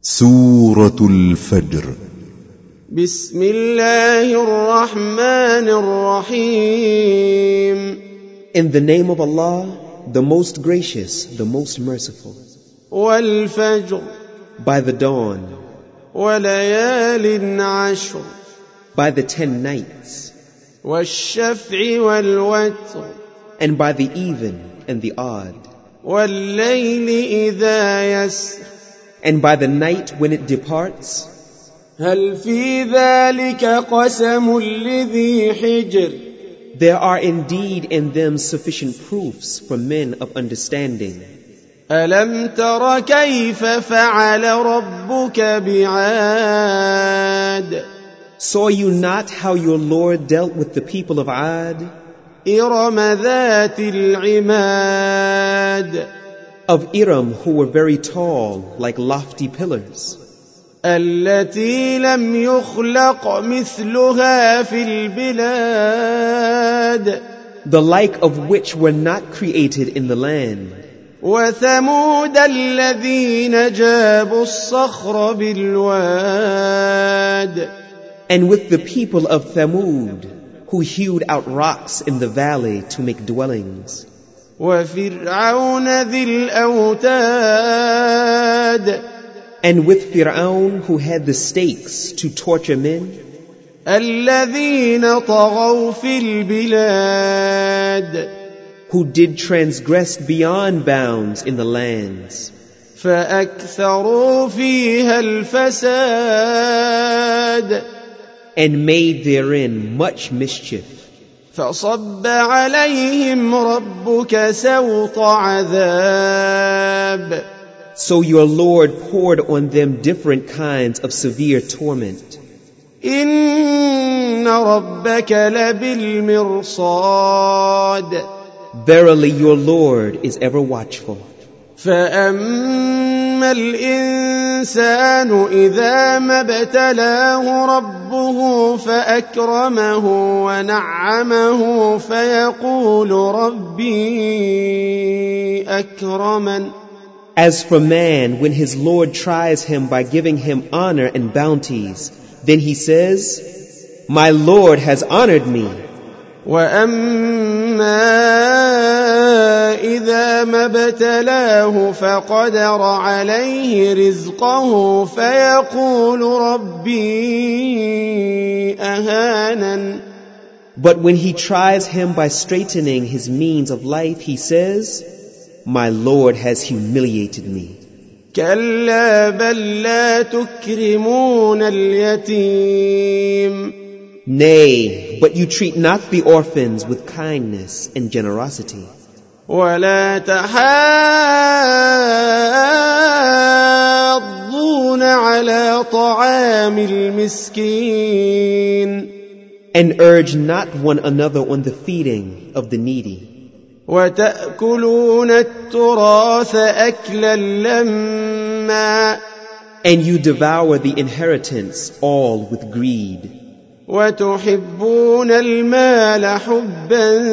سورة الفجر. بسم الله الرحمن الرحيم. In the name of Allah, the most gracious, the most merciful. والفجر. By the dawn. وليال عشر. By the 10 nights. والشفع والوتر. And by the even and the odd. والليل إذا يسر. And by the night when it departs. هل في ذلك قسم لذي حجر. There are indeed in them sufficient proofs for men of understanding. ألم تر كيف فعل ربك بعاد. Saw you not how your Lord dealt with the people of Ad? إرم ذات العماد. Of Iram, who were very tall, like lofty pillars. التي لم يخلق مثلها في البلاد. The like of which were not created in the land. وثمود الذين جابوا الصخر بالواد. And with the people of Thamud, who hewed out rocks in the valley to make dwellings. وفرعون ذي الأوتاد. And with Fir'aun, who had the stakes to torture men. الذين طغوا في البلاد. Who did transgress beyond bounds in the lands. فأكثروا فيها الفساد. And made therein much mischief. فصب عليهم ربك سوط عذاب. So your Lord poured on them different kinds of severe torment. إن ربك لبالمرصاد. Verily your Lord is ever watchful. فأما الإنسان إذا ما ابتلاه ربه فأكرمه ونعمه فيقول ربي أكرمن. As for man, when his Lord tries him by giving him honor and bounties, then he says, My Lord has honored me. وَأَمَّا إِذَا مَا ابْتَلَاهُ فَقَدَرَ عَلَيْهِ رِزْقَهُ فَيَقُولُ رَبِّي أَهَانَنِ. But when he tries him by straightening his means of life, he says, My Lord has humiliated me. كَلَّا بَل لَّا تُكْرِمُونَ الْيَتِيمَ. Nay, but you treat not the orphans with kindness and generosity. وَلَا تَحَاضُّونَ عَلَى طَعَامِ الْمِسْكِينِ. And urge not one another on the feeding of the needy. وَتَأْكُلُونَ التُّرَاثَ أَكْلًا لَمًّا. And you devour the inheritance all with greed. وَتُحِبُّونَ الْمَالَ حُبًّا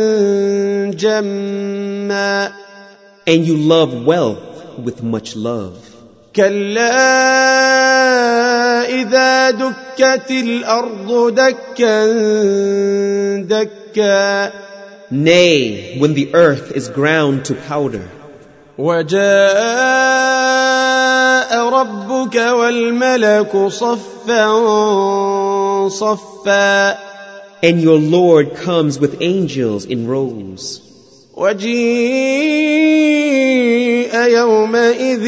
جَمًّا. And you love wealth with much love. كَلَّا إِذَا دُكَّتِ الْأَرْضُ دَكًّا دَكًّا. Nay, when the earth is ground to powder. وَجَاءَ رَبُّكَ وَالْمَلَكُ صَفًّا صَفًّا. And your Lord comes with angels in rows. وَجِيءَ يَوْمَئِذٍ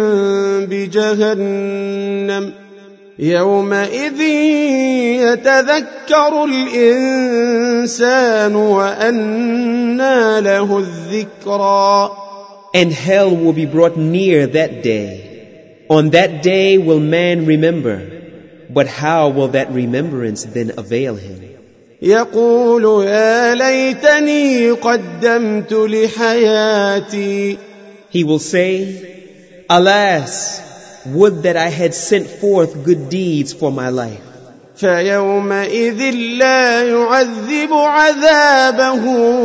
بِجَهَنَّمَ. يَوْمَئِذٍ يَتَذَكَّرُ الْإِنسَانُ وَأَنَّىٰ لَهُ الذِّكْرَىٰ. And hell will be brought near that day. On that day will man remember, but how will that remembrance then avail him? يقول يا ليتني قدمت لحياتي. He will say, Alas, would that I had sent forth good deeds for my life. فيومئذ لا يعذب عذابه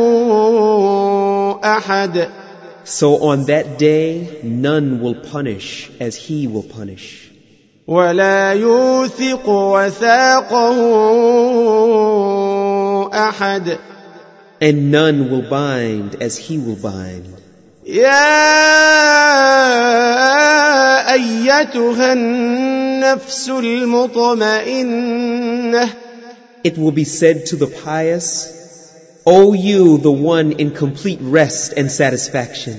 أحد. So on that day, none will punish as he will punish. ولا يوثق وثاقه أحد. And none will bind as he will bind. يا أيتها النفس المطمئنة. It will be said to the pious, O you, the one in complete rest and satisfaction,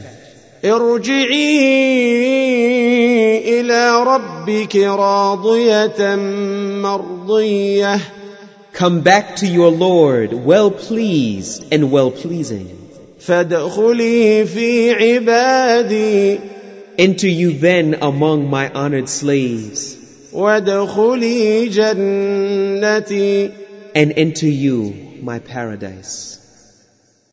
ارجعي إلى ربك راضية مرضية. come back to your Lord, well pleased and well pleasing. فادخلي في عبادي. Enter you then among my honored slaves, وادخلي جنتي. and enter you my paradise.